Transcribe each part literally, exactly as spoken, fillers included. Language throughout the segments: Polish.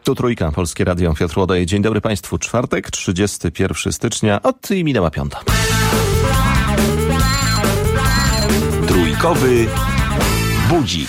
Tu Trójka, Polskie Radio, Piotr Łodoje. Dzień dobry Państwu. Czwartek, trzydziestego pierwszego stycznia, od i minęła piąta. Trójkowy budzik.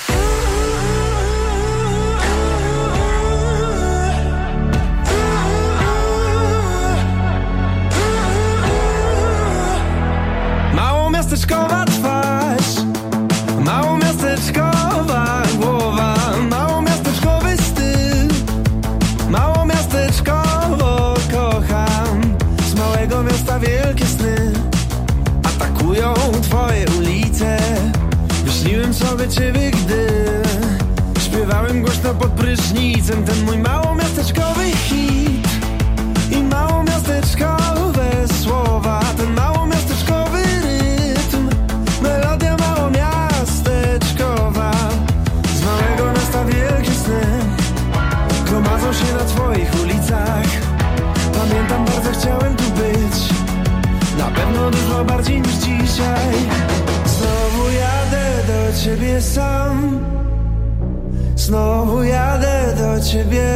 Małomiasteczkowa twarz, małomiasteczkowa głowa, małomiasteczkowy styl, małomiasteczkowo kocham. Z małego miasta wielkie sny atakują twoje ulice. Wyśniłem sobie ciebie, gdy śpiewałem głośno pod prysznicem ten mój małomiasteczkowy hit i małomiasteczkowe słowa, ten małomiasteczkowy rytm, melodia małomiasteczkowa. Z małego miasta wielkie sny gromadzą się na twoich ulicach. Pamiętam, bardzo chciałem tu być, na pewno dużo bardziej niż dzisiaj. Znowu jadę do ciebie sam, znowu jadę do ciebie,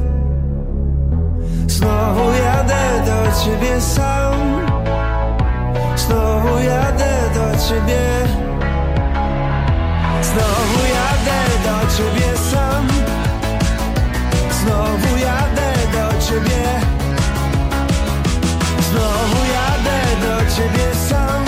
znowu jadę do ciebie sam, znowu jadę do ciebie, znowu jadę do ciebie sam, znowu jadę do ciebie, znowu jadę do ciebie sam,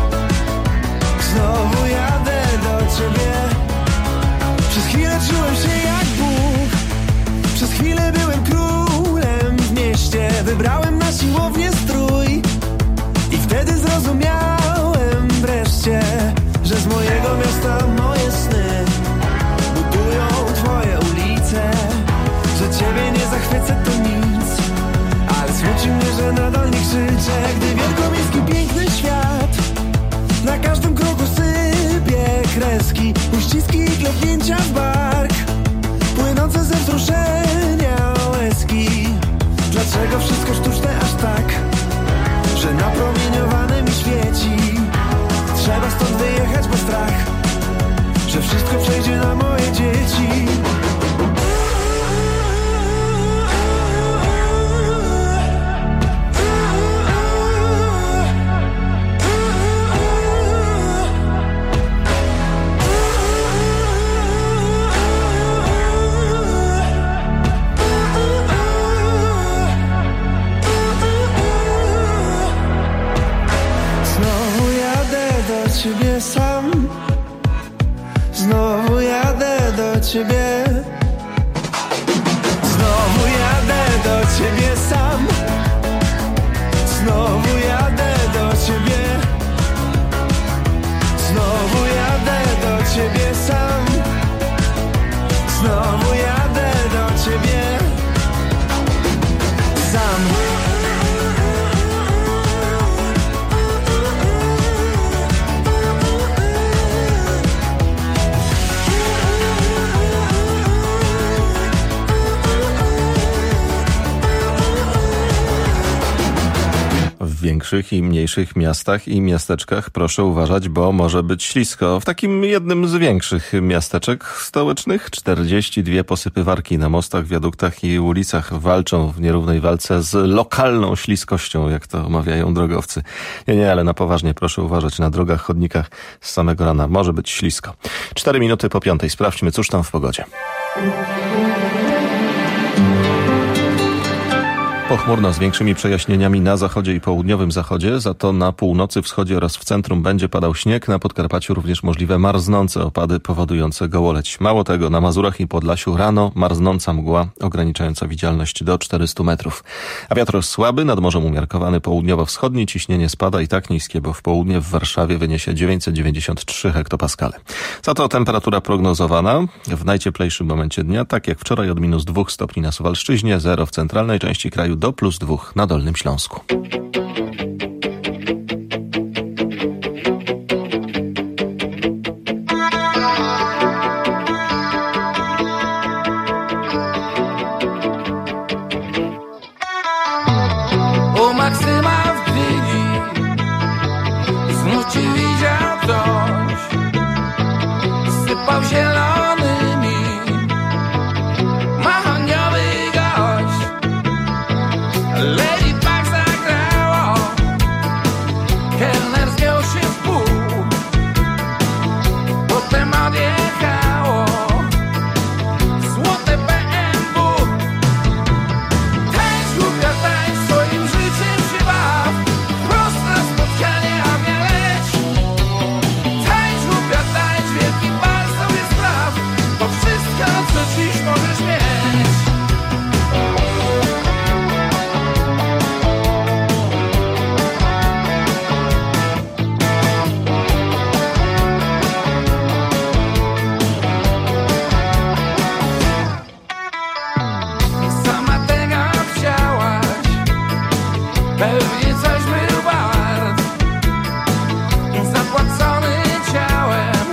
znowu jadę do ciebie. Przez chwilę czułem się jak Bóg, przez chwilę byłem królem w mieście. Wybrałem na siłownię strój i wtedy zrozumiałem wreszcie, że z mojego miasta moje sny budują twoje ulice. Że ciebie nie zachwycę to nic, ale smuci mnie, że nadal nie krzyczę, gdy wielkomiejski piękny świat na każdym kroku sypie kreski, uściski i klepnięcia w bark, płynące ze wzruszenia łezki. Dlaczego wszystko sztuczne aż tak, że napromieniowane mi świeci? Trzeba stąd wyjechać, bo strach, że wszystko przejdzie na moje dzieci. Ciebie sam, znowu jadę do ciebie, znowu jadę do ciebie sam, znowu jadę do ciebie, znowu jadę do ciebie sam, znowu jadę do ciebie sam. W większych i mniejszych miastach i miasteczkach proszę uważać, bo może być ślisko. W takim jednym z większych miasteczek stołecznych czterdzieści dwie posypywarki na mostach, wiaduktach i ulicach walczą w nierównej walce z lokalną śliskością, jak to mawiają drogowcy. Nie, nie, ale na poważnie proszę uważać, na drogach, chodnikach z samego rana może być ślisko. Cztery minuty po piątej. Sprawdźmy, cóż tam w pogodzie. Pochmurno z większymi przejaśnieniami na zachodzie i południowym zachodzie, za to na północy, wschodzie oraz w centrum będzie padał śnieg. Na Podkarpaciu również możliwe marznące opady powodujące gołoleć. Mało tego, na Mazurach i Podlasiu rano marznąca mgła ograniczająca widzialność do czterystu metrów. A wiatr słaby, nad morzem umiarkowany południowo-wschodni, ciśnienie spada i tak niskie, bo w południe w Warszawie wyniesie dziewięćset dziewięćdziesiąt trzy hektopaskale. Za to temperatura prognozowana w najcieplejszym momencie dnia, tak jak wczoraj, od minus dwóch stopni na Suwalszczyźnie, zero w centralnej części kraju, do plus dwóch na Dolnym Śląsku. U Maksyma w Gdyni znów ci widział ktoś, sypał zielonymi mahoniowy gaz. Lady Bug zagrało, kelner zgiął się w pół, potem odjechało złote B M W. Tańcz głupia, tańcz, swoim życiem się baw, wprost na spotkanie ognia leć. Tańcz głupia, tańcz, wielki bal sobie spraw, to wszystko, co dziś możesz mieć. Sama tego chciałaś, pewnie coś był wart, zapłacony ciałem,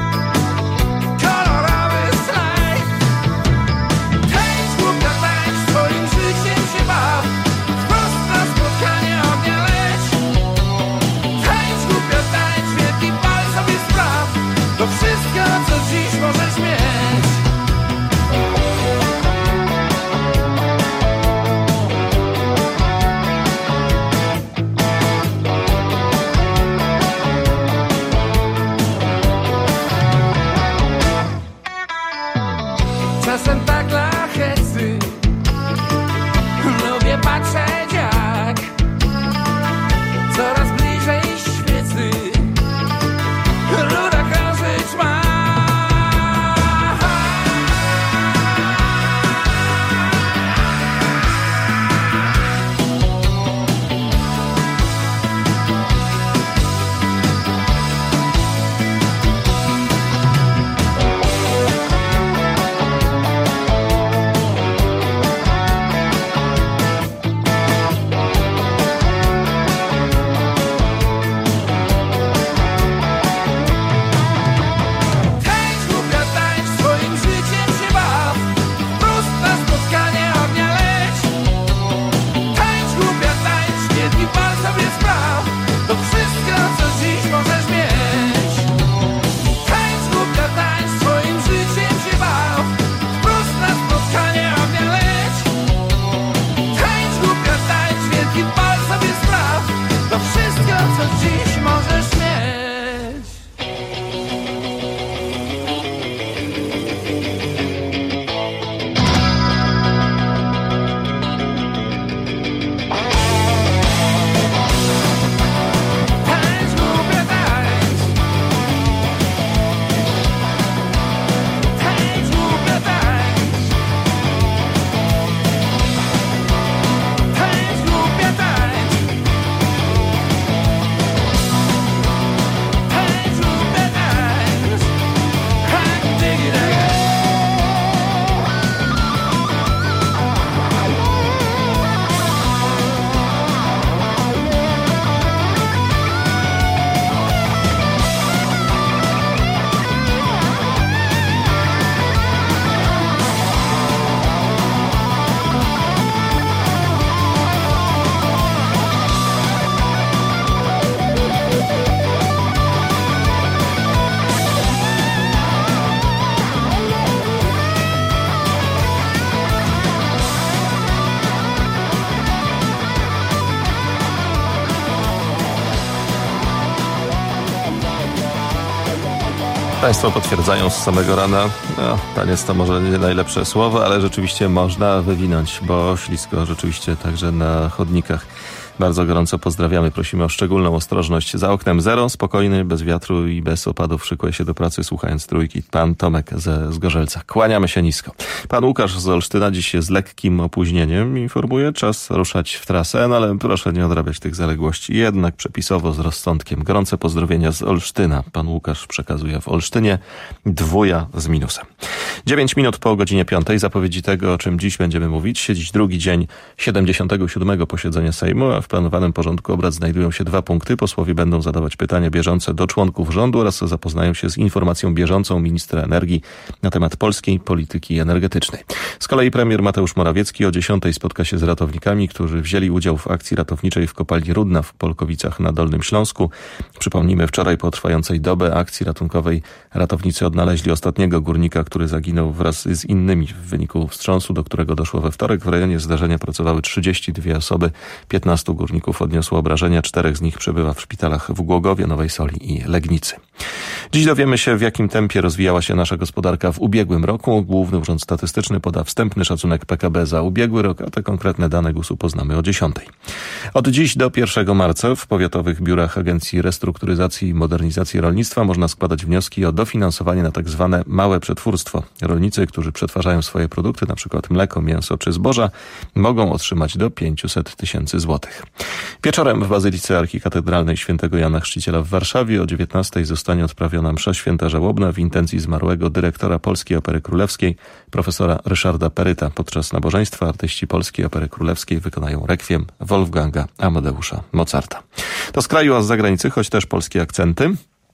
kolorowy slajd. Tańcz głupia, tańcz, swoim życiem się baw, wprost na spotkanie ognia leć. Tańcz głupia, tańcz, wielki bal sobie spraw, to wszystko, co dziś możesz mieć. Czasem tak dla hecy lubię patrzeć, jak coraz bliżej świecy ruda krążyć ma. Tańcz głupia, tańcz, swoim życiem się baw, wprost na spotkanie ognia leć. Tańcz głupia, tańcz, wielki bal sobie spraw, to wszystko, co dziś możesz mieć. Tańcz głupia, tańcz, swoim życiem się baw, wprost na spotkanie ognia leć. Tańcz głupia, tańcz, wielki bal sobie spraw, to wszystko, co dziś możesz mieć. Tańcz głupia, tańcz. Tańcz głupia, tańcz. Tańcz głupia, tańcz. Tańcz głupia, tańcz. Hak, dygi, daga. Państwo potwierdzają z samego rana, no, taniec to może nie najlepsze słowo, ale rzeczywiście można wywinąć, bo ślisko rzeczywiście także na chodnikach. Bardzo gorąco pozdrawiamy, prosimy o szczególną ostrożność. Za oknem zero, spokojny, bez wiatru i bez opadów szykuje się do pracy, słuchając trójki. Pan Tomek ze Zgorzelca. Kłaniamy się nisko. Pan Łukasz z Olsztyna dziś z lekkim opóźnieniem informuje, czas ruszać w trasę, no ale proszę nie odrabiać tych zaległości. Jednak przepisowo z rozsądkiem. Gorące pozdrowienia z Olsztyna. Pan Łukasz przekazuje w Olsztynie, dwuja z minusem. Dziewięć minut po godzinie piątej. Zapowiedzi tego, o czym dziś będziemy mówić. Dziś drugi dzień siedemdziesiątego siódmego posiedzenia Sejmu, a W planowanym porządku obrad znajdują się dwa punkty. Posłowie będą zadawać pytania bieżące do członków rządu oraz zapoznają się z informacją bieżącą ministra energii na temat polskiej polityki energetycznej. Z kolei premier Mateusz Morawiecki o dziesiątej spotka się z ratownikami, którzy wzięli udział w akcji ratowniczej w kopalni Rudna w Polkowicach na Dolnym Śląsku. Przypomnijmy, wczoraj po trwającej dobę akcji ratunkowej ratownicy odnaleźli ostatniego górnika, który zaginął wraz z innymi w wyniku wstrząsu, do którego doszło we wtorek. W rejonie zdarzenia pracowały trzydzieści dwie osoby, piętnastu górników odniosło obrażenia, czterech z nich przebywa w szpitalach w Głogowie, Nowej Soli i Legnicy. Dziś dowiemy się, w jakim tempie rozwijała się nasza gospodarka w ubiegłym roku. Główny Urząd Statystyczny poda wstępny szacunek P K B za ubiegły rok, a te konkretne dane G U S-u poznamy o dziesiątej. Od dziś do pierwszego marca w powiatowych biurach Agencji Restrukturyzacji i Modernizacji Rolnictwa można składać wnioski o dofinansowanie na tak zwane małe przetwórstwo. Rolnicy, którzy przetwarzają swoje produkty, np. mleko, mięso czy zboża, mogą otrzymać do pięćset tysięcy złotych. Wieczorem w Bazylice Archikatedralnej Świętego Jana Chrzciciela w Warszawie o dziewiętnastej zostanie odprawiona msza święta żałobna w intencji zmarłego dyrektora Polskiej Opery Królewskiej, profesora Ryszarda Peryta. Podczas nabożeństwa artyści Polskiej Opery Królewskiej wykonają rekwiem Wolfganga Amadeusza Mozarta. To z kraju, a z zagranicy, choć też polskie akcenty.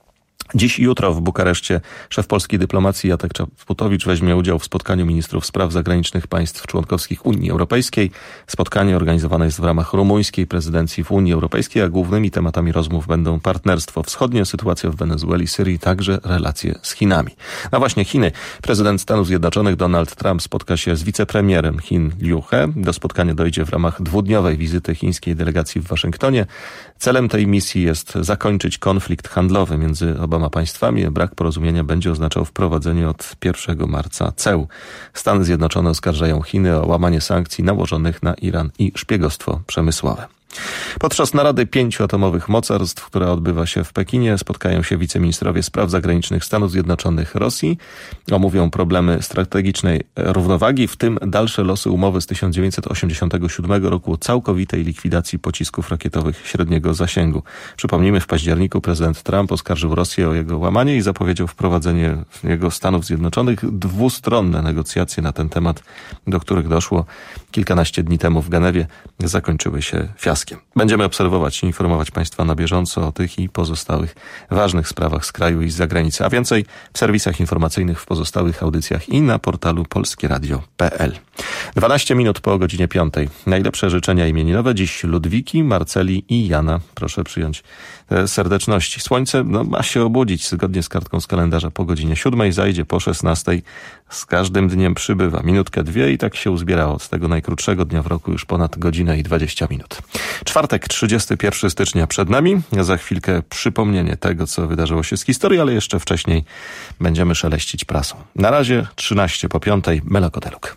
Dziś i jutro w Bukareszcie szef polskiej dyplomacji Jacek Czaputowicz weźmie udział w spotkaniu ministrów spraw zagranicznych państw członkowskich Unii Europejskiej. Spotkanie organizowane jest w ramach rumuńskiej prezydencji w Unii Europejskiej, a głównymi tematami rozmów będą partnerstwo wschodnie, sytuacja w Wenezueli, Syrii, także relacje z Chinami. No właśnie Chiny. Prezydent Stanów Zjednoczonych Donald Trump spotka się z wicepremierem Chin Liu He. Do spotkania dojdzie w ramach dwudniowej wizyty chińskiej delegacji w Waszyngtonie. Celem tej misji jest zakończyć konflikt handlowy między oboma państwami. Brak porozumienia będzie oznaczał wprowadzenie od pierwszego marca ceł. Stany Zjednoczone oskarżają Chiny o łamanie sankcji nałożonych na Iran i szpiegostwo przemysłowe. Podczas narady pięciu atomowych mocarstw, która odbywa się w Pekinie, spotkają się wiceministrowie spraw zagranicznych Stanów Zjednoczonych, Rosji. Omówią problemy strategicznej równowagi, w tym dalsze losy umowy z tysiąc dziewięćset osiemdziesiątego siódmego roku o całkowitej likwidacji pocisków rakietowych średniego zasięgu. Przypomnijmy, w październiku prezydent Trump oskarżył Rosję o jego łamanie i zapowiedział wprowadzenie jego Stanów Zjednoczonych dwustronne negocjacje na ten temat, do których doszło kilkanaście dni temu w Genewie, zakończyły się fiaskiem. Będziemy obserwować i informować Państwa na bieżąco o tych i pozostałych ważnych sprawach z kraju i z zagranicy, a więcej w serwisach informacyjnych, w pozostałych audycjach i na portalu polskieradio kropka p l. dwanaście minut po godzinie piątej. Najlepsze życzenia imieninowe dziś Ludwiki, Marceli i Jana. Proszę przyjąć te serdeczności. Słońce no, ma się obudzić zgodnie z kartką z kalendarza po godzinie siódmej, zajdzie po szesnastej. Z każdym dniem przybywa minutkę, dwie i tak się uzbierało od tego najkrótszego dnia w roku już ponad godzinę i dwadzieścia minut. Czwartek, trzydziestego pierwszego stycznia przed nami. Za chwilkę przypomnienie tego, co wydarzyło się z historii, ale jeszcze wcześniej będziemy szeleścić prasą. Na razie trzynaście po piątej, Melokoteluk.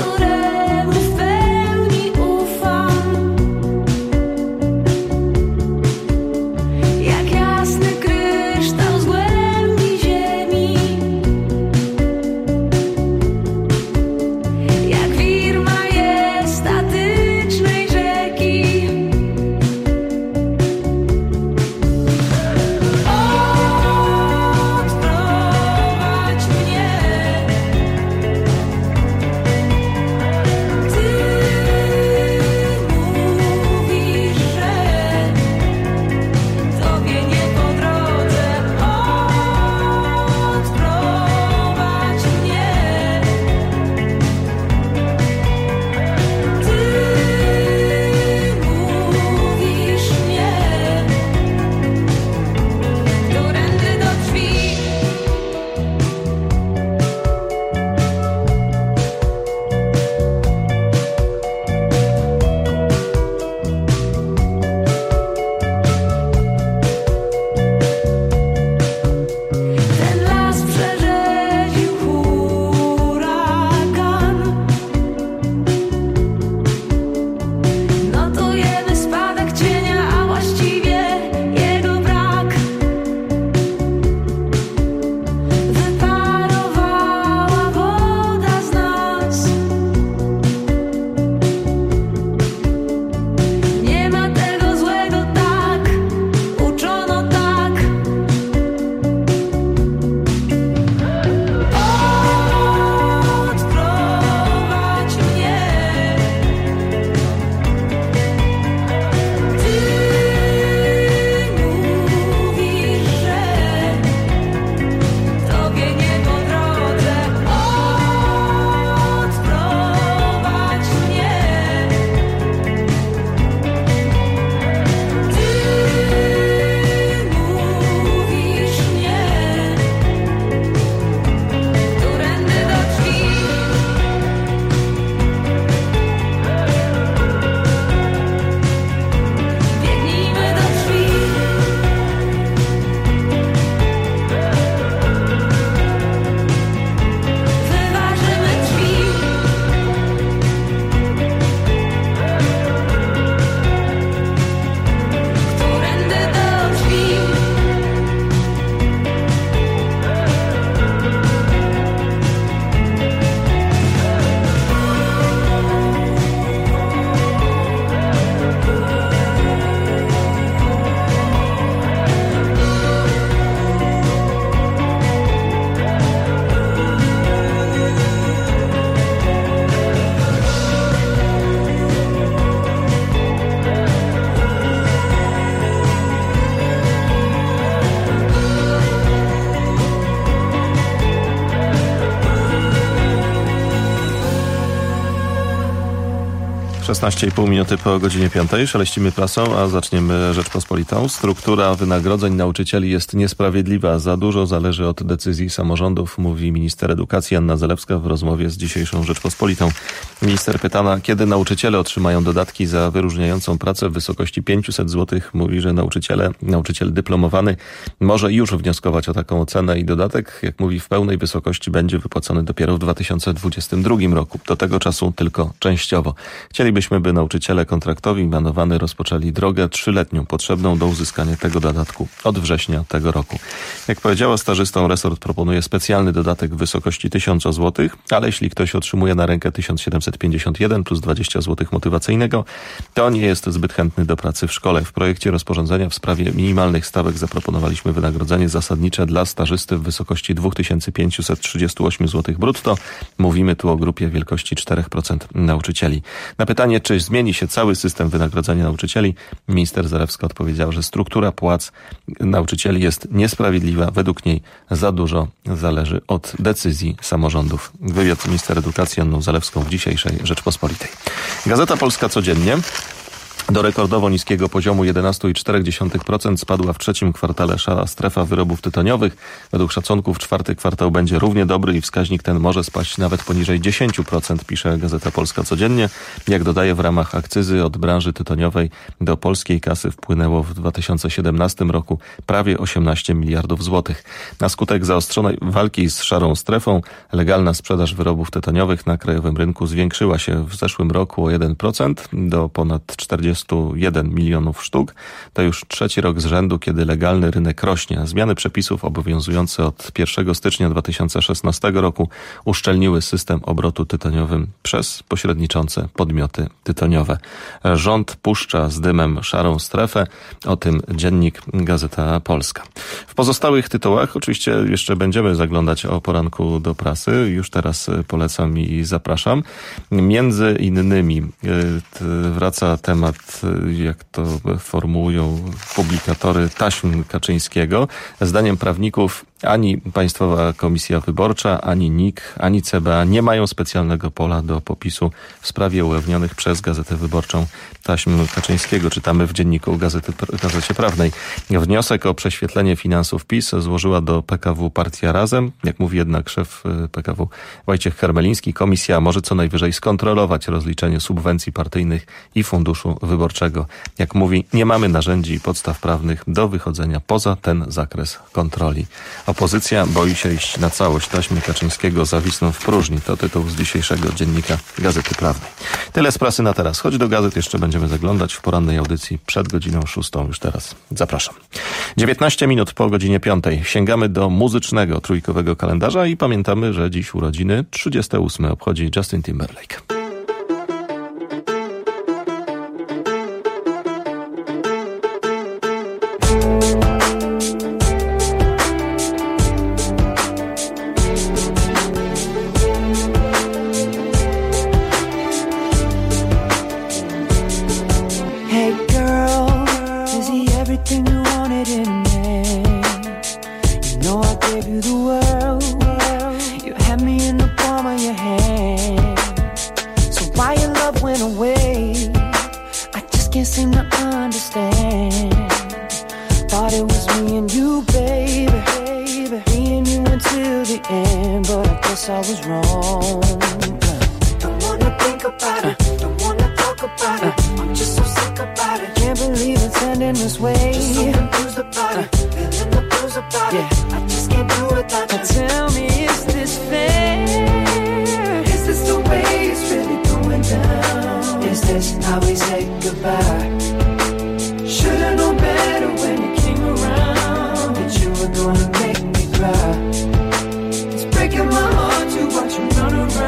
Któremu w pełni ufam. szesnaście i pół minuty po godzinie piątej. Szeleścimy prasą, a zaczniemy Rzeczpospolitą. Struktura wynagrodzeń nauczycieli jest niesprawiedliwa. Za dużo zależy od decyzji samorządów, mówi minister edukacji Anna Zalewska w rozmowie z dzisiejszą Rzeczpospolitą. Minister pytana, kiedy nauczyciele otrzymają dodatki za wyróżniającą pracę w wysokości pięćset złotych. Mówi, że nauczyciele, nauczyciel dyplomowany może już wnioskować o taką ocenę i dodatek, jak mówi, w pełnej wysokości będzie wypłacony dopiero w dwa tysiące dwudziestym drugim roku. Do tego czasu tylko częściowo. Chcielibyśmy, by nauczyciele kontraktowi mianowani rozpoczęli drogę trzyletnią potrzebną do uzyskania tego dodatku od września tego roku. Jak powiedziała stażystom, resort proponuje specjalny dodatek w wysokości tysiąc złotych, ale jeśli ktoś otrzymuje na rękę tysiąc siedemset pięćdziesiąt jeden plus dwadzieścia złotych motywacyjnego, to nie jest zbyt chętny do pracy w szkole. W projekcie rozporządzenia w sprawie minimalnych stawek zaproponowaliśmy wynagrodzenie zasadnicze dla stażysty w wysokości dwa tysiące pięćset trzydzieści osiem złotych brutto. Mówimy tu o grupie wielkości cztery procent nauczycieli. Na pytanie, czy zmieni się cały system wynagrodzenia nauczycieli, minister Zalewska odpowiedział, że struktura płac nauczycieli jest niesprawiedliwa. Według niej za dużo zależy od decyzji samorządów. Wywiad minister edukacji Anną Zalewską w dzisiejszej Rzeczpospolitej. Gazeta Polska codziennie. Do rekordowo niskiego poziomu jedenaście przecinek cztery procent spadła w trzecim kwartale szara strefa wyrobów tytoniowych. Według szacunków czwarty kwartał będzie równie dobry i wskaźnik ten może spaść nawet poniżej dziesięć procent, pisze Gazeta Polska codziennie. Jak dodaje, w ramach akcyzy od branży tytoniowej do polskiej kasy wpłynęło w dwa tysiące siedemnastym roku prawie osiemnaście miliardów złotych. Na skutek zaostrzonej walki z szarą strefą legalna sprzedaż wyrobów tytoniowych na krajowym rynku zwiększyła się w zeszłym roku o jeden procent do ponad czterdziestu jeden milionów sztuk. To już trzeci rok z rzędu, kiedy legalny rynek rośnie. Zmiany przepisów obowiązujące od pierwszego stycznia dwa tysiące szesnastego roku uszczelniły system obrotu tytoniowym przez pośredniczące podmioty tytoniowe. Rząd puszcza z dymem szarą strefę. O tym dziennik Gazeta Polska. W pozostałych tytułach oczywiście jeszcze będziemy zaglądać o poranku do prasy. Już teraz polecam i zapraszam. Między innymi wraca temat, jak to formułują publikatory, taśm Kaczyńskiego. Zdaniem prawników ani Państwowa Komisja Wyborcza, ani N I K, ani C B A nie mają specjalnego pola do popisu w sprawie ujawnionych przez Gazetę Wyborczą taśm Kaczyńskiego. Czytamy w dzienniku Gazety, Gazecie Prawnej. Wniosek o prześwietlenie finansów PiS złożyła do P K W Partia Razem. Jak mówi jednak szef P K W Wojciech Hermeliński, komisja może co najwyżej skontrolować rozliczenie subwencji partyjnych i funduszu wyborczego. Jak mówi, nie mamy narzędzi i podstaw prawnych do wychodzenia poza ten zakres kontroli. Opozycja boi się iść na całość. Taśmy Kaczyńskiego zawisną w próżni. To tytuł z dzisiejszego dziennika Gazety Prawnej. Tyle z prasy na teraz. Choć do gazet jeszcze będziemy zaglądać w porannej audycji przed godziną szóstą. Już teraz zapraszam. dziewiętnaście minut po godzinie piątej. Sięgamy do muzycznego trójkowego kalendarza i pamiętamy, że dziś urodziny trzydzieste ósme obchodzi Justin Timberlake. Gonna make me cry. It's breaking my heart to watch you run around.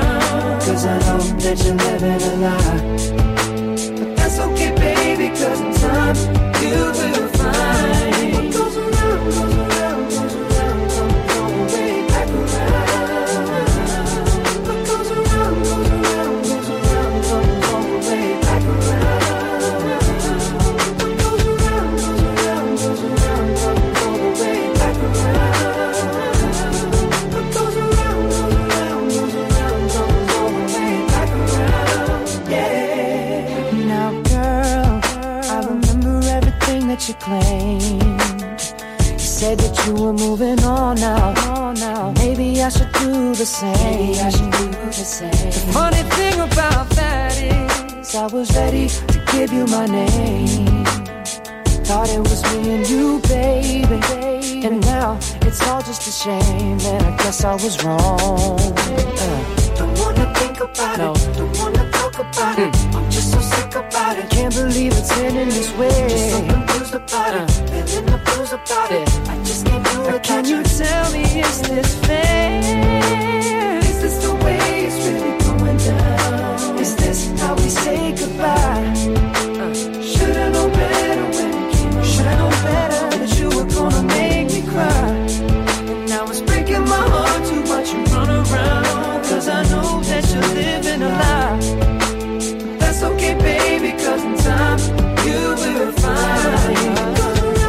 I should do the same. Maybe I should do the same. The funny thing about that is I was ready to give you my name. Thought it was me and you, baby. And now it's all just a shame. And I guess I was wrong. uh. Don't wanna think about no. it. Don't wanna talk about mm. it. I'm just so sick about it. Can't believe it's ending this way. Just so confused about uh. it. Feeling the blues about yeah. it. I just can't do it. Can you tell me, is this fair? Is this the way it's really going down? Is this how we say goodbye? Uh. Should've known better when it came around. Should've known better that you were gonna make me cry. And now it's breaking my heart to watch you run around. Cause I know that you're living a lie. But that's okay, baby, cause in time you will find.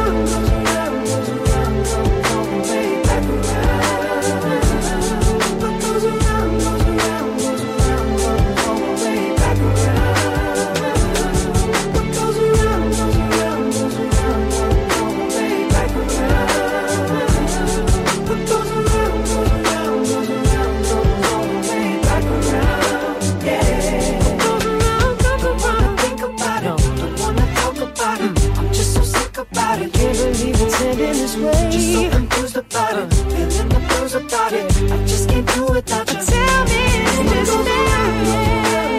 Just so confused about it, feeling the blues about it. I just can't do it without you. Tell me, is this fair?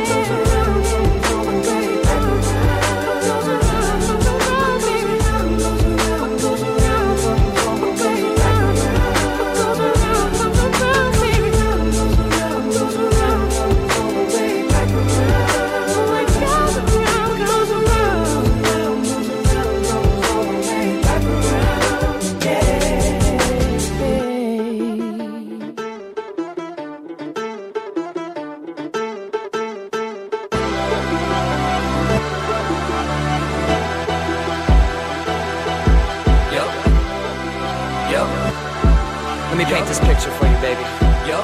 Let me paint this picture for you, baby. Yo.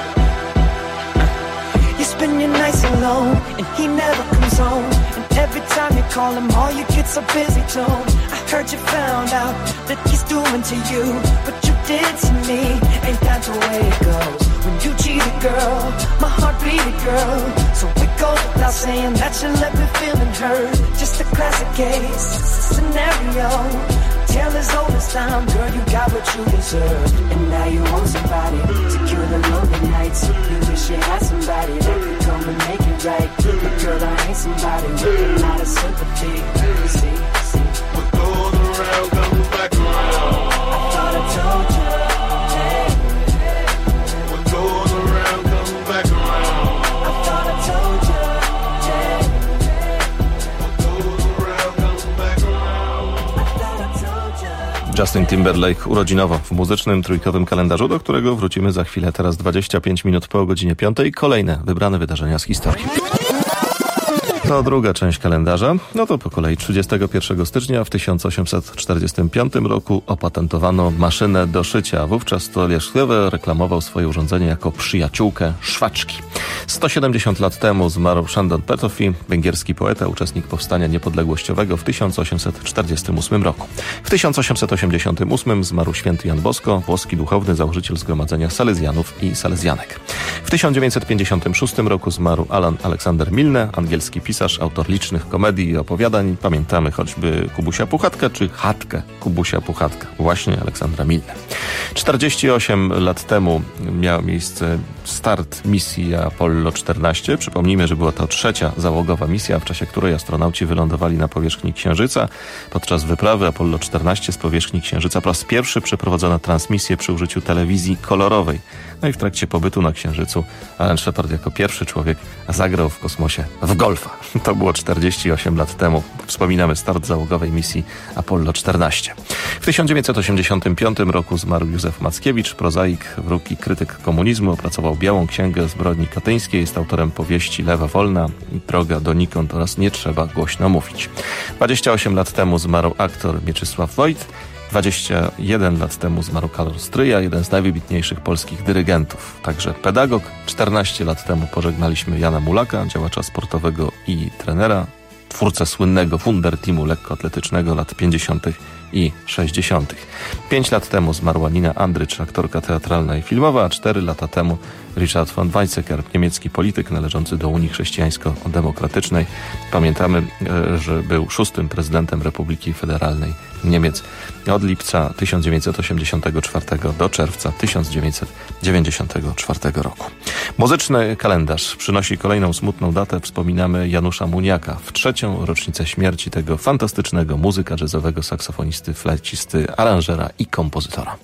You spend your nights alone, and he never comes home. And every time you call him, all you get's a busy tone. I heard you found out that he's doing to you what you did to me. Ain't that the way it goes? When you cheated, girl, my heart bleeded, girl. So it goes without saying that you left me feeling hurt. Just a classic case scenario. Tell as old as time, girl, you got what you deserve. And now you want somebody to cure the lonely nights. You wish you had somebody that could come and make it right. But girl, I ain't somebody with a lot of sympathy. See, see. What goes around comes back around. I thought I told you. Hey. What goes around comes back around. I thought I told you. Hey. What goes around comes back around. I thought I told you. Justin Timberlake urodzinowo w muzycznym trójkowym kalendarzu, do którego wrócimy za chwilę. Teraz dwadzieścia pięć minut po godzinie piątej. Kolejne wybrane wydarzenia z historii. To druga część kalendarza. No to po kolei trzydziestego pierwszego stycznia w tysiąc osiemset czterdziestym piątym roku opatentowano maszynę do szycia. Wówczas to Leszlewe reklamował swoje urządzenie jako przyjaciółkę szwaczki. sto siedemdziesiąt lat temu zmarł Sándor Petőfi, węgierski poeta, uczestnik powstania niepodległościowego w tysiąc osiemset czterdziestym ósmym roku. W tysiąc osiemset osiemdziesiątym ósmym zmarł święty Jan Bosko, włoski duchowny, założyciel Zgromadzenia Salezjanów i Salezjanek. W tysiąc dziewięćset pięćdziesiątym szóstym roku zmarł Alan Alexander Milne, angielski pisarz, autor licznych komedii i opowiadań. Pamiętamy choćby Kubusia Puchatkę czy Chatkę Kubusia Puchatka, właśnie Aleksandra Milne. czterdzieści osiem lat temu miał miejsce start misji Apollo czternaście. Przypomnijmy, że była to trzecia załogowa misja, w czasie której astronauci wylądowali na powierzchni Księżyca. Podczas wyprawy Apollo czternaście z powierzchni Księżyca po raz pierwszy przeprowadzono transmisję przy użyciu telewizji kolorowej. No i w trakcie pobytu na Księżycu Alan Shepard jako pierwszy człowiek zagrał w kosmosie w golfa. To było czterdzieści osiem lat temu. Wspominamy start załogowej misji Apollo czternaście. W tysiąc dziewięćset osiemdziesiątym piątym roku zmarł Józef Mackiewicz, prozaik, wróg i krytyk komunizmu. Opracował Białą Księgę Zbrodni Katyńskiej. Jest autorem powieści Lewa Wolna, Droga donikąd oraz Nie trzeba głośno mówić. dwadzieścia osiem lat temu zmarł aktor Mieczysław Wojt. dwadzieścia jeden lat temu zmarł Karol Stryja, jeden z najwybitniejszych polskich dyrygentów, także pedagog. czternaście lat temu pożegnaliśmy Jana Mulaka, działacza sportowego i trenera, twórcę słynnego Wunderteamu lekkoatletycznego lat pięćdziesiątych i sześćdziesiątych. Pięć lat temu zmarła Nina Andrycz, aktorka teatralna i filmowa, a cztery lata temu Richard von Weizsäcker, niemiecki polityk należący do Unii Chrześcijańsko-Demokratycznej. Pamiętamy, że był szóstym prezydentem Republiki Federalnej Niemiec od lipca tysiąc dziewięćset osiemdziesiątego czwartego do czerwca tysiąc dziewięćset dziewięćdziesiątego czwartego roku. Muzyczny kalendarz przynosi kolejną smutną datę. Wspominamy Janusza Muniaka w trzecią rocznicę śmierci tego fantastycznego muzyka jazzowego, saksofonisty, flecisty, aranżera i kompozytora.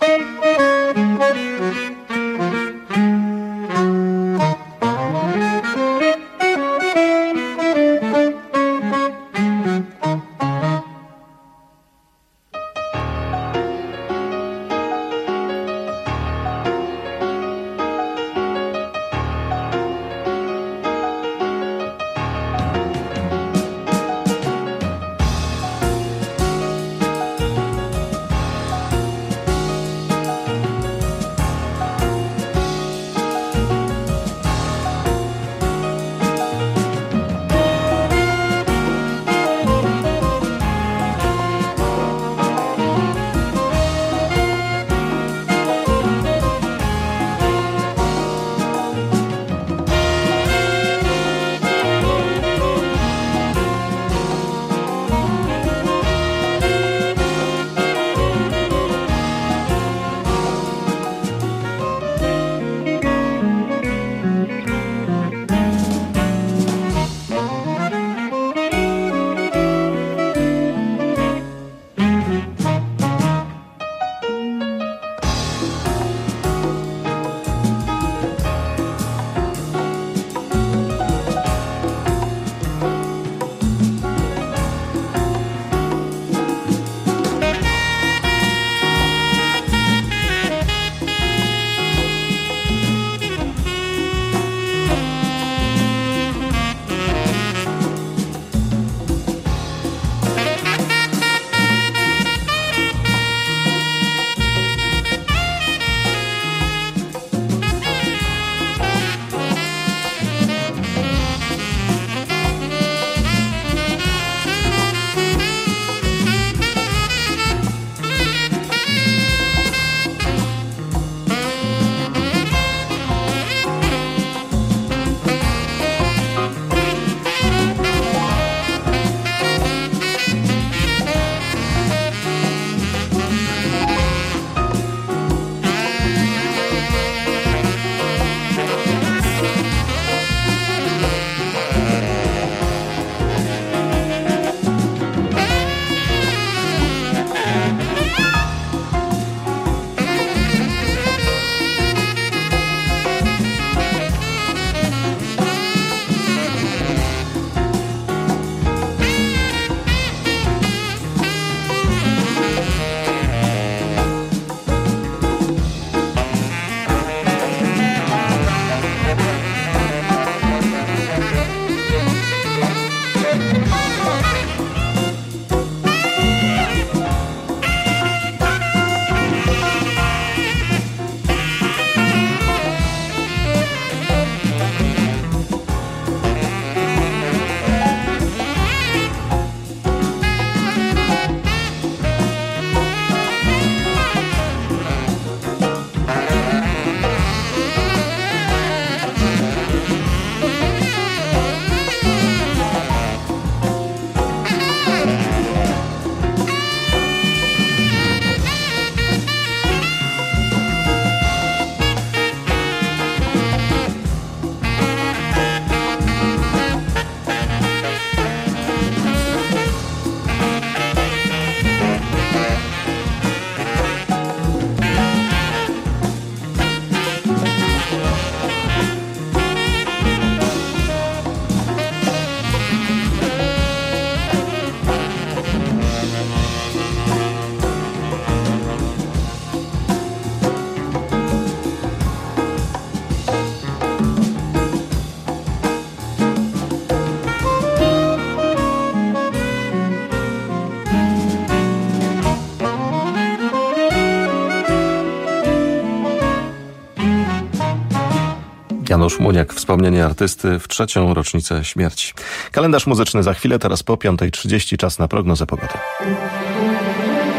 Janusz Muniak, wspomnienie artysty w trzecią rocznicę śmierci. Kalendarz muzyczny za chwilę, teraz po piątej trzydzieści, czas na prognozę pogody.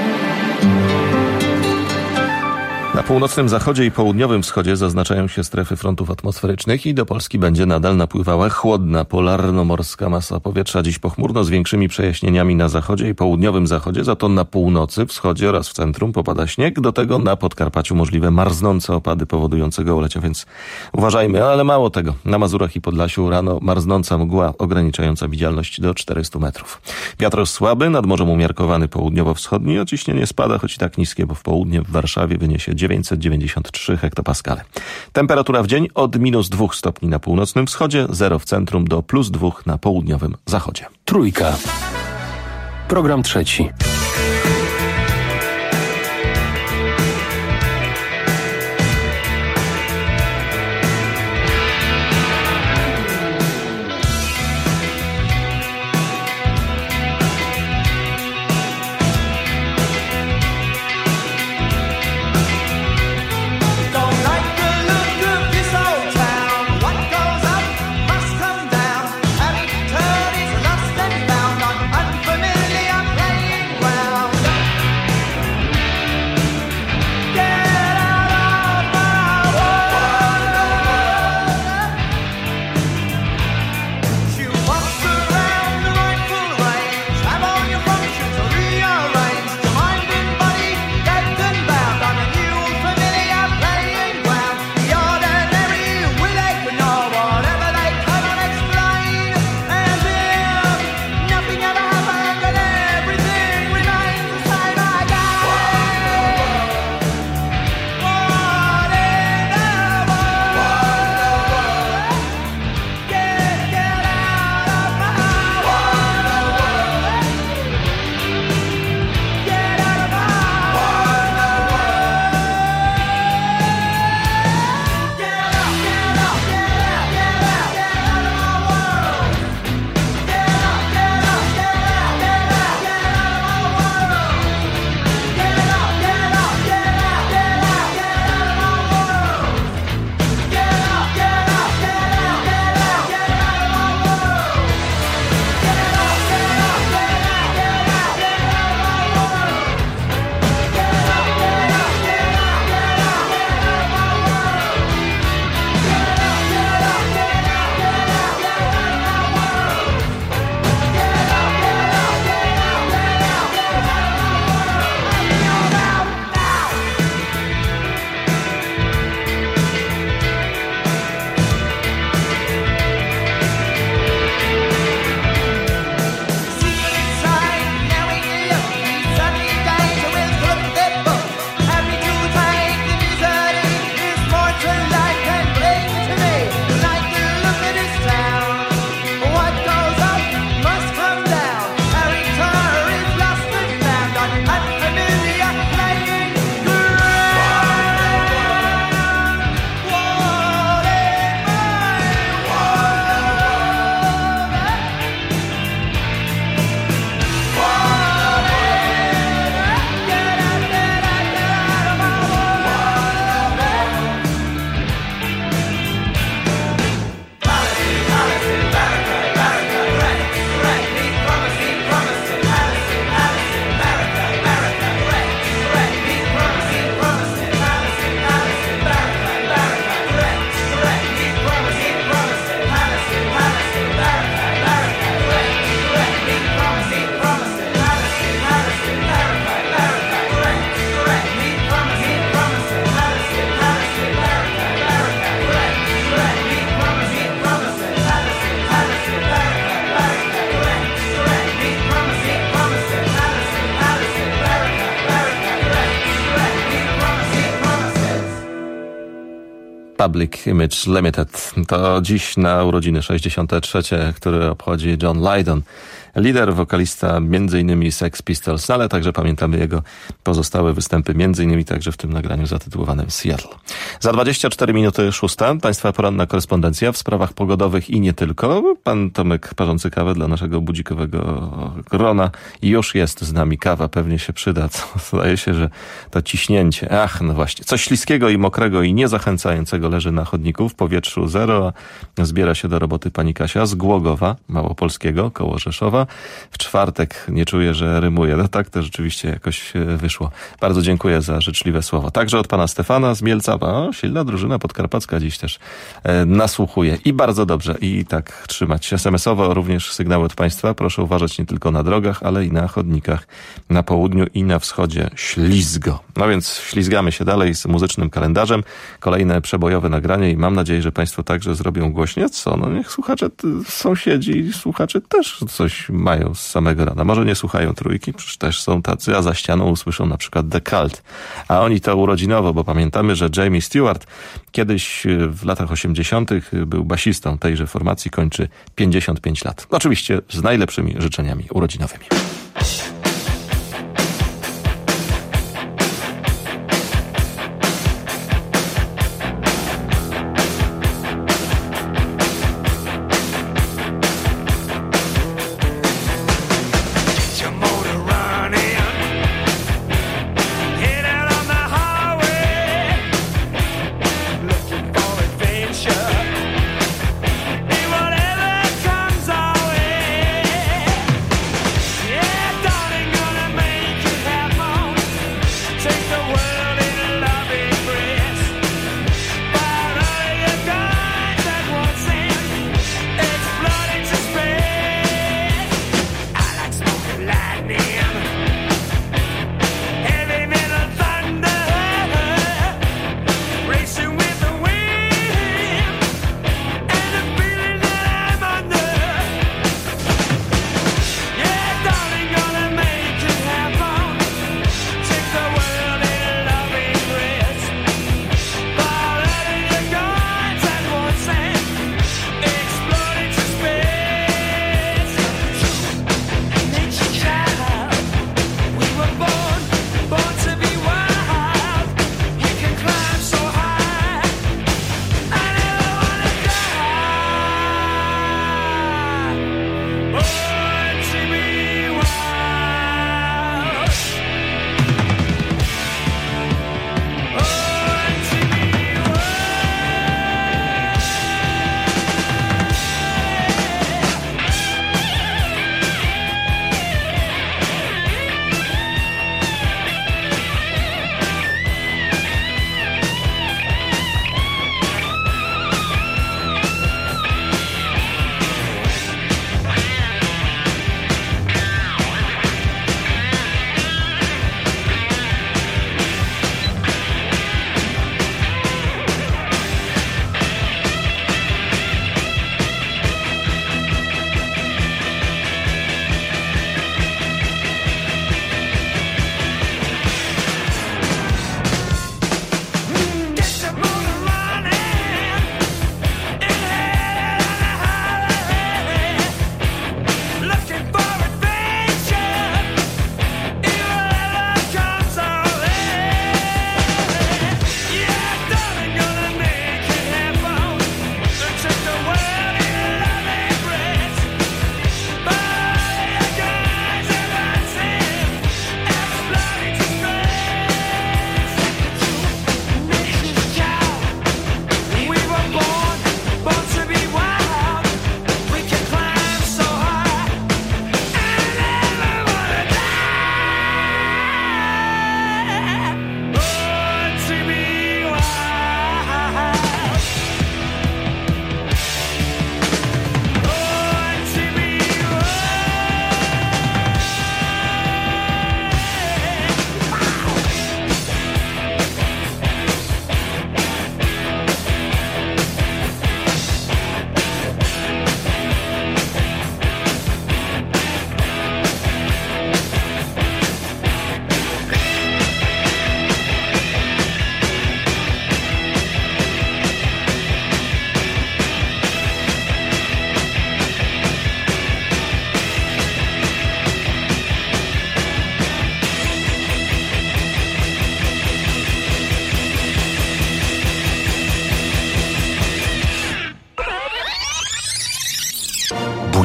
północnym zachodzie i południowym wschodzie zaznaczają się strefy frontów atmosferycznych i do Polski będzie nadal napływała chłodna polarno-morska masa powietrza. Dziś pochmurno z większymi przejaśnieniami na zachodzie i południowym zachodzie, za to na północy, wschodzie oraz w centrum popada śnieg. Do tego na Podkarpaciu możliwe marznące opady powodujące gołolecia, więc uważajmy. Ale mało tego, na Mazurach i Podlasiu rano marznąca mgła ograniczająca widzialność do czterystu metrów. Wiatr słaby, nad morzem umiarkowany południowo-wschodni, a ciśnienie spada, choć i tak niskie, bo w południe w Warszawie wyniesie dziewięćset dziewięćdziesiąt trzy hektopaskale. Temperatura w dzień od minus dwóch stopni na północnym wschodzie, zero w centrum do plus dwóch na południowym zachodzie. Trójka. Program trzeci. Public Image Limited. To dziś na urodziny sześćdziesiąte trzecie, który obchodzi John Lydon. Lider, wokalista między innymi Sex Pistols, ale także pamiętamy jego pozostałe występy, między innymi także w tym nagraniu zatytułowanym Seattle. Za dwadzieścia cztery minuty szósta. Państwa poranna korespondencja w sprawach pogodowych i nie tylko. Pan Tomek parzący kawę dla naszego budzikowego grona już jest z nami. Kawa pewnie się przyda. Zdaje się, że to ciśnięcie. Ach, no właśnie. Coś śliskiego i mokrego i niezachęcającego leży na chodniku. W powietrzu zero, a zbiera się do roboty pani Kasia z Głogowa, Małopolskiego, koło Rzeszowa. W czwartek nie czuję, że rymuje. No tak to rzeczywiście jakoś wyszło. Bardzo dziękuję za życzliwe słowo. Także od pana Stefana z Mielca. O, silna drużyna podkarpacka dziś też e, nasłuchuje. I bardzo dobrze. I tak trzymać. es em es owo również sygnały od państwa. Proszę uważać nie tylko na drogach, ale i na chodnikach na południu i na wschodzie. Ślizgo. No więc ślizgamy się dalej z muzycznym kalendarzem. Kolejne przebojowe nagranie i mam nadzieję, że państwo także zrobią głośniej. Co? No niech słuchacze, sąsiedzi i słuchacze też coś mają z samego rana. Może nie słuchają trójki, przecież też są tacy, a za ścianą usłyszą na przykład The Cult. A oni to urodzinowo, bo pamiętamy, że Jamie Stewart kiedyś w latach osiemdziesiątych był basistą tejże formacji, kończy pięćdziesiąt pięć lat. Oczywiście z najlepszymi życzeniami urodzinowymi. Whatever comes our way, yeah, darling.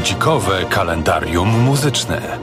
budzikowe kalendarium muzyczne.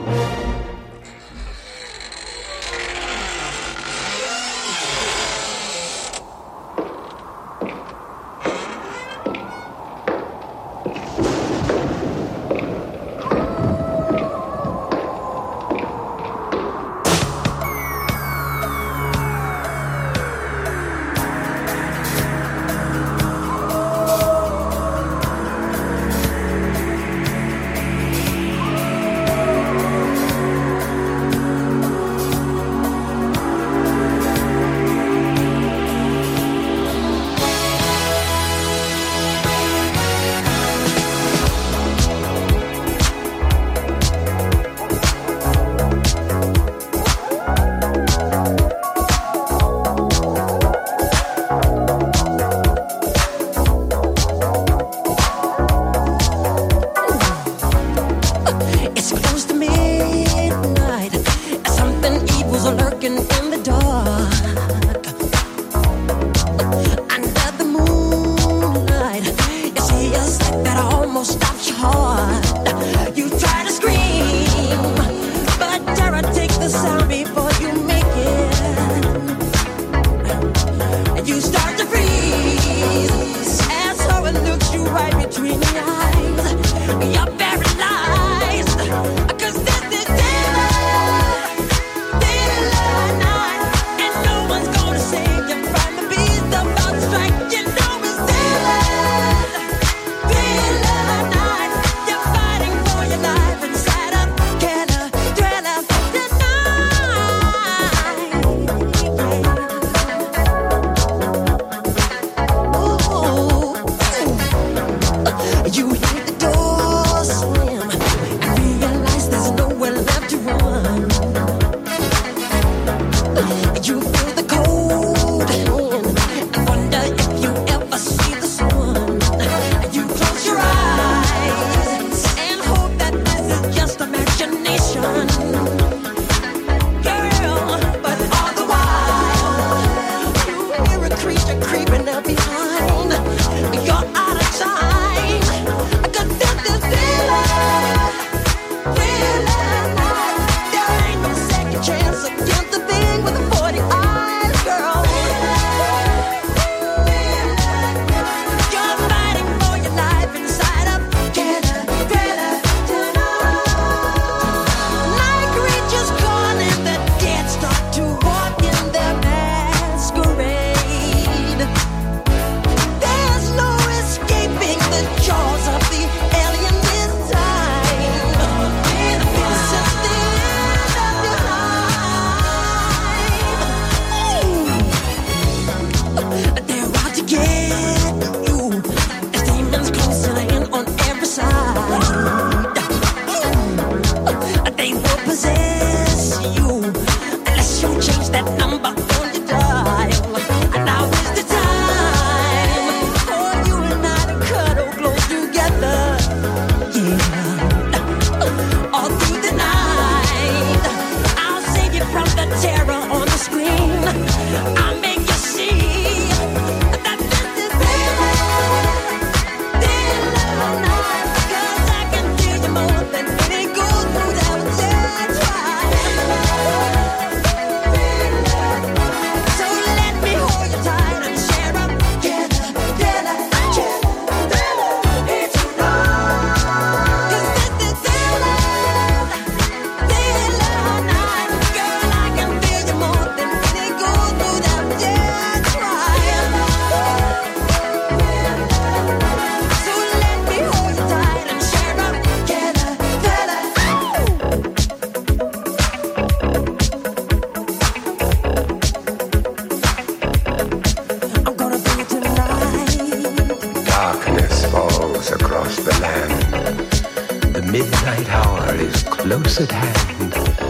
midnight hour is close at hand.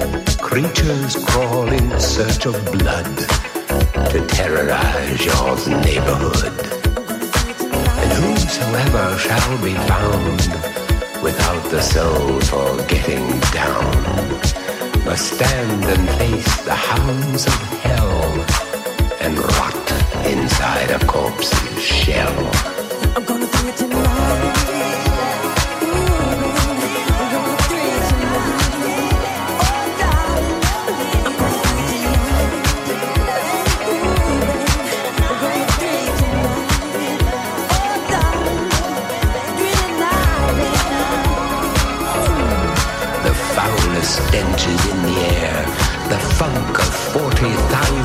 Creatures crawl in search of blood to terrorize your neighborhood. And whosoever shall be found without the soul for getting down must stand and face the hounds of hell and rot inside a corpse's shell. I'm gonna do it tonight.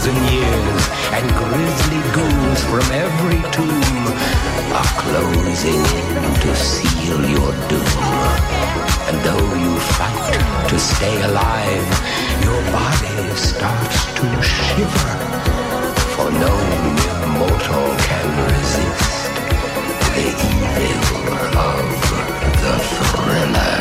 thousand years, and grisly ghouls from every tomb are closing in to seal your doom. And though you fight to stay alive, your body starts to shiver, for no mere mortal can resist the evil of the thriller.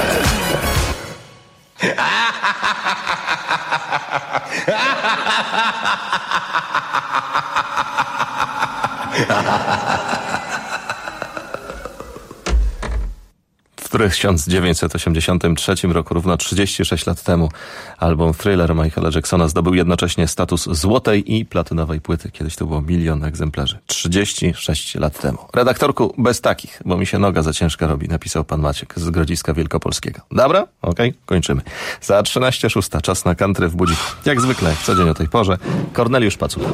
W tysiąc dziewięćset osiemdziesiątym trzecim roku, równo trzydzieści sześć lat temu, album Thriller Michaela Jacksona zdobył jednocześnie status złotej i platynowej płyty. Kiedyś to było milion egzemplarzy. trzydzieści sześć lat temu. Redaktorku, bez takich, bo mi się noga za ciężka robi, napisał pan Maciek z Grodziska Wielkopolskiego. Dobra? Okej, okay, kończymy. Za trzynaście szósta, czas na country w budziku. Jak zwykle, w co dzień o tej porze, Korneliusz Pacucha.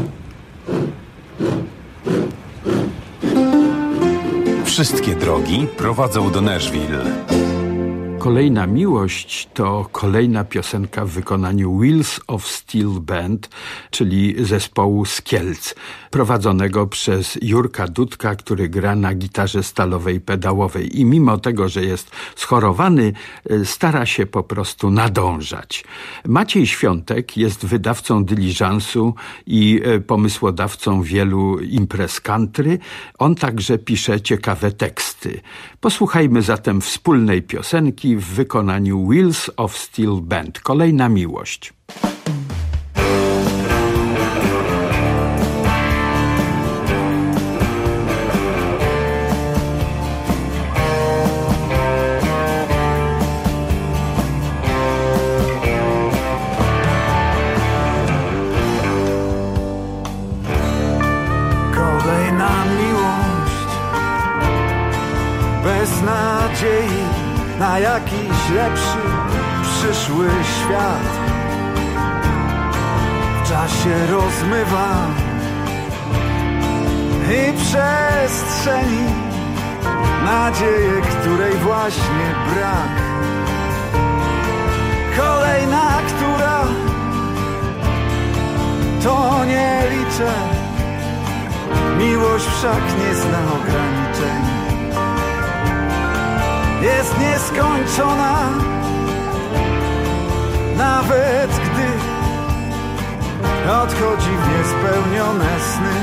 Wszystkie drogi prowadzą do Nashville. Kolejna miłość to kolejna piosenka w wykonaniu Wheels of Steel Band, czyli zespołu z Kielc, prowadzonego przez Jurka Dudka, który gra na gitarze stalowej pedałowej i mimo tego, że jest schorowany, stara się po prostu nadążać. Maciej Świątek jest wydawcą dyliżansu i pomysłodawcą wielu imprez country. On także pisze ciekawe teksty. Posłuchajmy zatem wspólnej piosenki w wykonaniu Wheels of Steel Band. Kolejna miłość. Kolejna miłość bez nadziei na jakiś lepszy, przyszły świat. W czasie rozmywa i przestrzeni nadzieję, której właśnie brak. Kolejna, która to nie liczę. Miłość wszak nie zna ograniczeń. Jest nieskończona, nawet gdy odchodzi w niespełnione sny.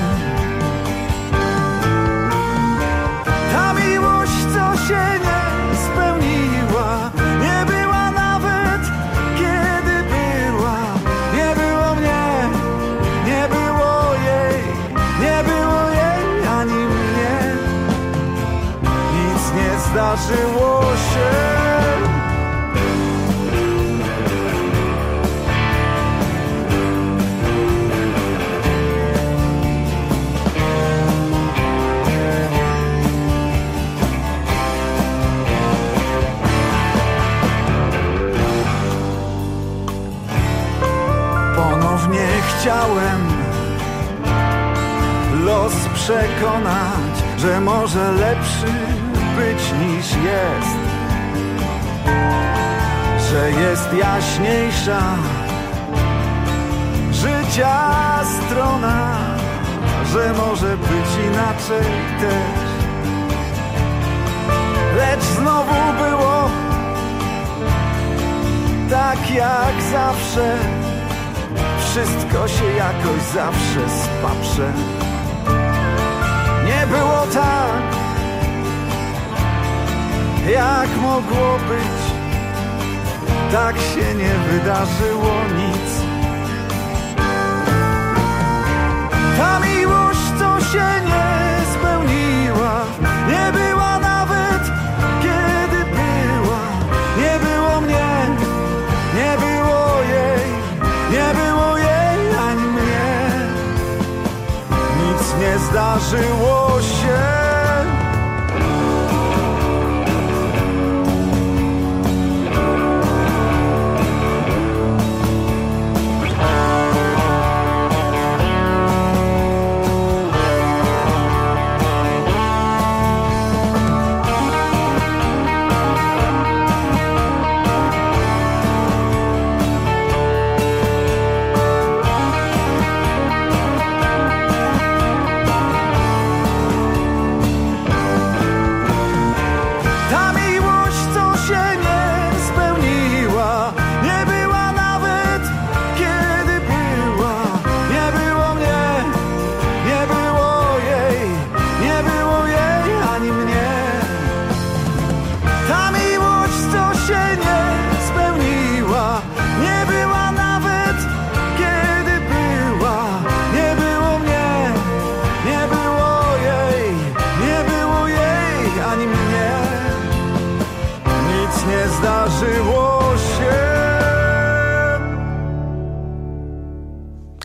Ta miłość, co się nie spełniła, nie była nawet kiedy była. Nie było mnie, nie było jej, nie było jej ani mnie. Nic nie zdarzyło się. Ponownie chciałem los przekonać, że może lepszy być niż jest, że jest jaśniejsza życia strona, że może być inaczej też. Lecz znowu było tak jak zawsze, wszystko się jakoś zawsze spaprze. Nie było tak, jak mogło być, tak się nie wydarzyło nic. Ta miłość, co się nie spełniła, nie była nawet kiedy była. Nie było mnie, nie było jej, nie było jej ani mnie. Nic nie zdarzyło się.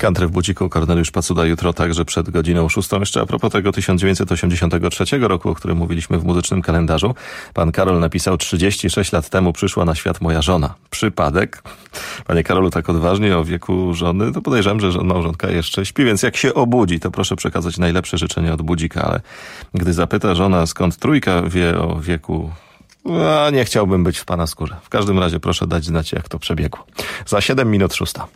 Country w budziku, Korneliusz Pacuda jutro także przed godziną szóstą. Jeszcze a propos tego tysiąc dziewięćset osiemdziesiątego trzeciego roku, o którym mówiliśmy w muzycznym kalendarzu. Pan Karol napisał: trzydzieści sześć lat temu przyszła na świat moja żona. Przypadek? Panie Karolu, tak odważnie o wieku żony, to podejrzewam, że małżonka jeszcze śpi, więc jak się obudzi, to proszę przekazać najlepsze życzenia od budzika, ale gdy zapyta żona, skąd trójka wie o wieku, a nie chciałbym być w pana skórze. W każdym razie proszę dać znać, jak to przebiegło. Za siedem minut szósta.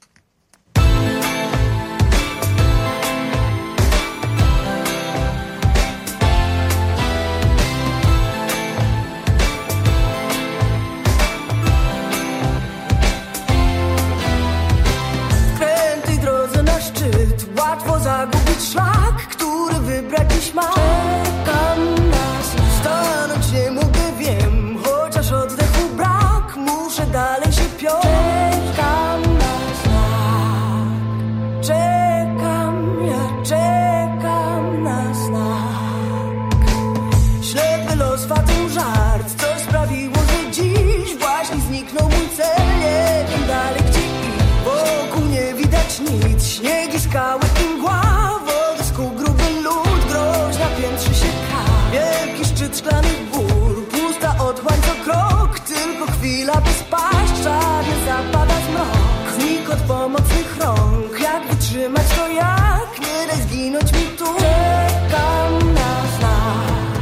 Łatwo zagubić szlak, który wybrać dziś mam. Czekam na znak. Stanąć nie mogę, wiem, chociaż oddechu brak. Muszę dalej się piąć. Czekam na znak. Czekam, ja czekam na znak. Ślepy los, fatum, żart. Co sprawiło, że dziś właśnie zniknął mój cel. Nie wiem dalej gdzie iść. Wokół nie widać nic. Śniegi, skały i mgła, wody skół, gruby lód, groźna piętrzy się kar. Wielki szczyt szklanych gór, pusta otchłań co krok, tylko chwila by spaść, czarny zapada zmrok. Znik od pomocnych rąk, jak wytrzymać to jak, nie daj zginąć mi tu. Czekam na znak,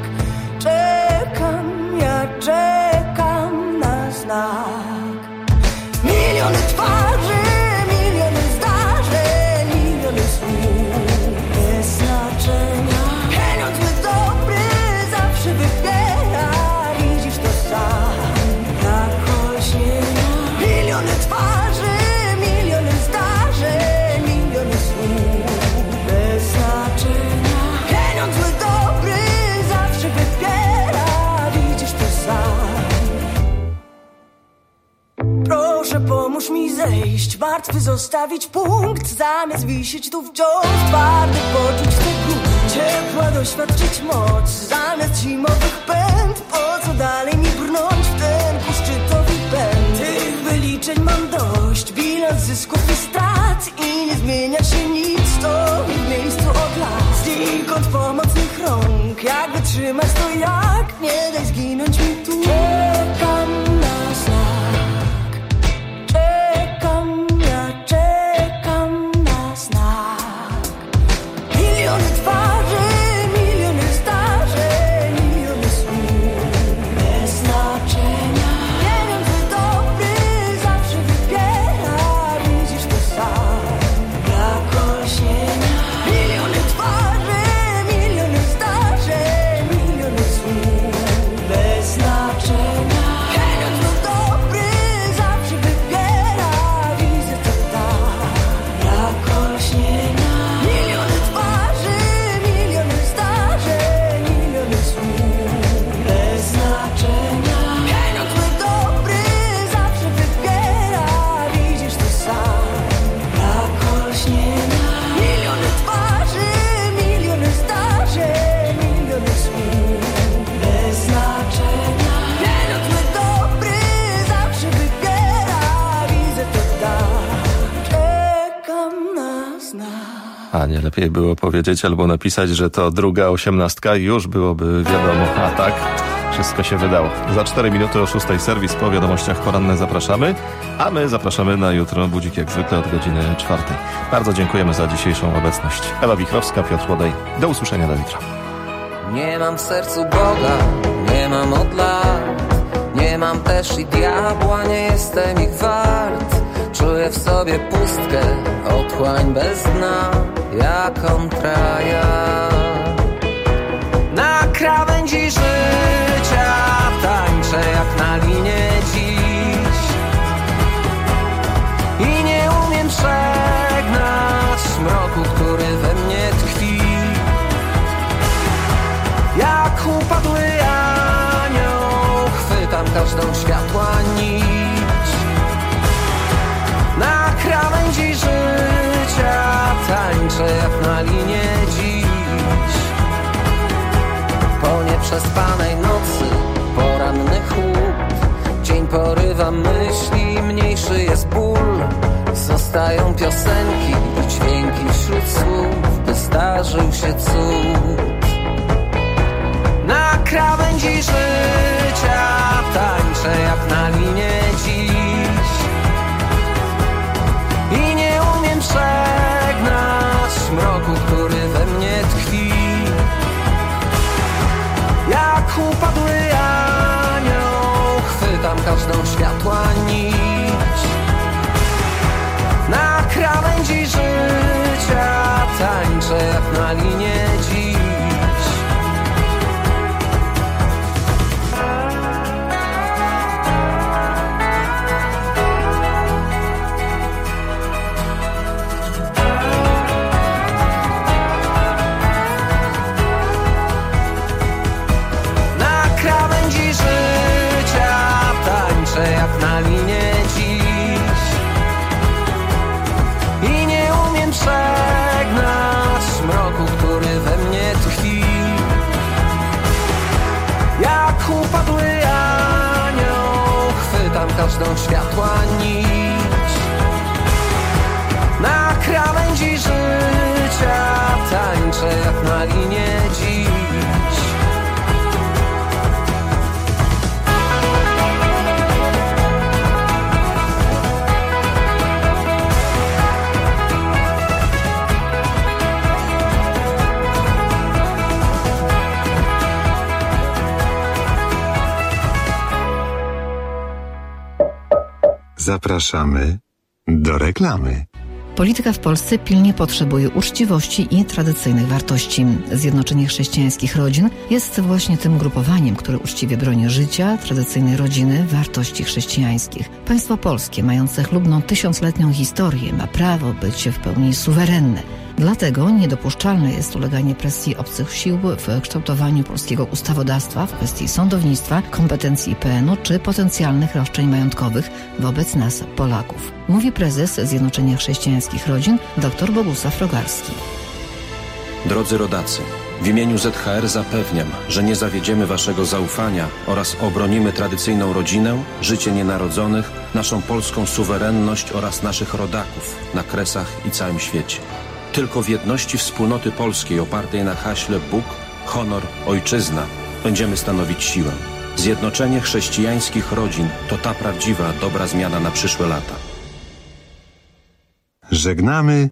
czekam, ja czekam na znak. Miliony twarzy, bez znaczenia. Pieniądz my dobry zawsze wybiera. Widzisz to sam, jak olśnienia. Miliony twarzy, miliony zdarzeń, miliony słów bez znaczenia. Pieniądz my dobry zawsze wybiera. Widzisz to sam. Proszę, pomóż mi zejść, martwy zostawić punkt, zamiast wisieć tu wciąż twardy, poczuć tę gór. Ciepła doświadczyć moc, zamiast zimowych pęd. Po co dalej mi brnąć w ten ku szczytowi pęd? Tych wyliczeń mam dość, bilans zysków i strat. I nie zmienia się nic, stoi w miejscu od lat. Znikąd pomocnych rąk, jak wytrzymać to jak, nie daj zginąć mi tu. Czekam na znak. Czekam, ja czekam na znak. Miliony twarzy, miliony zdarzeń, miliony słów bez znaczenia. Pieniądz dobry zawsze wybiera. Widzisz to sam, jak olśnienia. Miliony twarzy, miliony zdarzeń, miliony słów bez znaczenia. Pieniądz dobry zawsze wybiera. Widzę to tak, jak olśnienia. Miliony twarzy, miliony zdarzeń, miliony słów bez znaczenia. Pieniądz dobry zawsze wybiera. Widzisz to sam, jak olśnienia. Miliony twarzy, miliony zdarzeń, miliony słów bez znaczenia. Pieniądz dobry zawsze wybiera. Widzę to tak, czekam na znak. A nie lepiej było powiedzieć albo napisać, że to druga osiemnastka, już byłoby wiadomo. A tak, wszystko się wydało. Za cztery minuty o szóstej serwis po wiadomościach poranne zapraszamy, a my zapraszamy na jutro budzik jak zwykle od godziny czwartej. Bardzo dziękujemy za dzisiejszą obecność. Ewa Wichrowska, Piotr Łodej. Do usłyszenia do jutra. Nie mam w sercu Boga, nie mam od lat. Nie mam też i diabła, nie jestem ich wart. Czuję w sobie pustkę, otchłań bez dna, jak kontrajat. Na krawędzi życia tańczę jak na linie dziś. I nie umiem przegnać mroku, który we mnie tkwi. Jak upadły anioł, chwytam każdą światła nić. Na krawędzi życia tańczę jak na linie dziś. Po nieprzespanej nocy poranny chłód, dzień porywa myśli, mniejszy jest ból. Zostają piosenki i dźwięki wśród słów, by zdarzył się cud. Na krawędzi życia tańczę jak na linie dziś i nie umiem przegnać mroku, który we mnie tkwi. Jak upadły anioł chwytam każdą światła nić. Na krawędzi życia tańczę jak na linie dziś. Na krawędzi życia tańczę jak na linie dziś i nie umiem przegnać mroku, który we mnie tkwi. Jak upadły anioł chwytam każdą światła nić. Na krawędzi życia tańczę jak na linie dziś. Zapraszamy do reklamy. Polityka w Polsce pilnie potrzebuje uczciwości i tradycyjnych wartości. Zjednoczenie Chrześcijańskich Rodzin jest właśnie tym grupowaniem, które uczciwie broni życia, tradycyjnej rodziny, wartości chrześcijańskich. Państwo polskie, mające chlubną tysiącletnią historię, ma prawo być w pełni suwerenne. Dlatego niedopuszczalne jest uleganie presji obcych sił w kształtowaniu polskiego ustawodawstwa w kwestii sądownictwa, kompetencji I P N u czy potencjalnych roszczeń majątkowych wobec nas, Polaków. Mówi prezes Zjednoczenia Chrześcijańskich Rodzin dr Bogusław Rogalski. Drodzy rodacy, w imieniu Z H R zapewniam, że nie zawiedziemy waszego zaufania oraz obronimy tradycyjną rodzinę, życie nienarodzonych, naszą polską suwerenność oraz naszych rodaków na Kresach i całym świecie. Tylko w jedności wspólnoty polskiej opartej na haśle Bóg, honor, ojczyzna będziemy stanowić siłę. Zjednoczenie chrześcijańskich rodzin to ta prawdziwa, dobra zmiana na przyszłe lata. Żegnamy